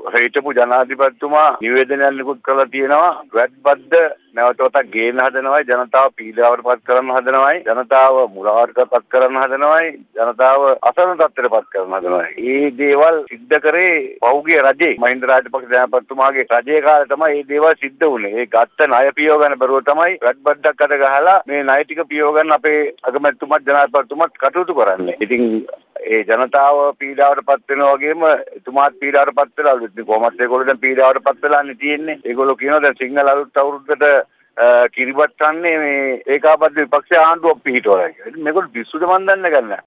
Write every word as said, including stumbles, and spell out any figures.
හිටපු ජනාධිපතිතුමා නිවේදනයක් නිකුත් කරලා තියෙනවා වැට්බද්ද නැවත වතාවක් ගේන්න හදනවයි ජනතාව පීඩාවට පත් කරන්න හදනවයි ජනතාව මුලාවට පත් කරන්න හදනවයි ජනතාව අසරණ තත්ත්වයට පත් කරන්න හදනවයි. මේ දේවල් සිද්ධ කරේ පෞගේ රජේ මහින්ද රාජපක්ෂ ජනාධිපතිතුමාගේ රජයේ කාලේ තමයි මේ දේවල් සිද්ධ වුනේ. ඒ ගත්ත ණය පියව ගන්න බැරුව තමයි වැට්බද්දක් අත ගහලා මේ ණය ටික පියව ගන්න අපේ අගමැතිතුමත් ජනාධිපතිතුමත් කටයුතු කරන්නේ. ඉතින් ඒ ජනතාව පීඩාවට පත් වෙනවා වගේම එතුමාත් පීඩාවට පත් වෙලා කොහොමද ඒගොල්ලෝ දැන් පීඩාවට පත් වෙලානේ තියෙන්නේ. ඒගොල්ලෝ කියනවා දැන් සිංහල අලුත් අවුරුද්දට කිරිබත් කන්නේ මේ ඒකාබද්ධ විපක්ෂ ආණ්ඩුවක් පිහිටවලා කියලා. ඉතින් මේගොල්ලෝ පිස්සුද මන් දන්නේ නැහැ.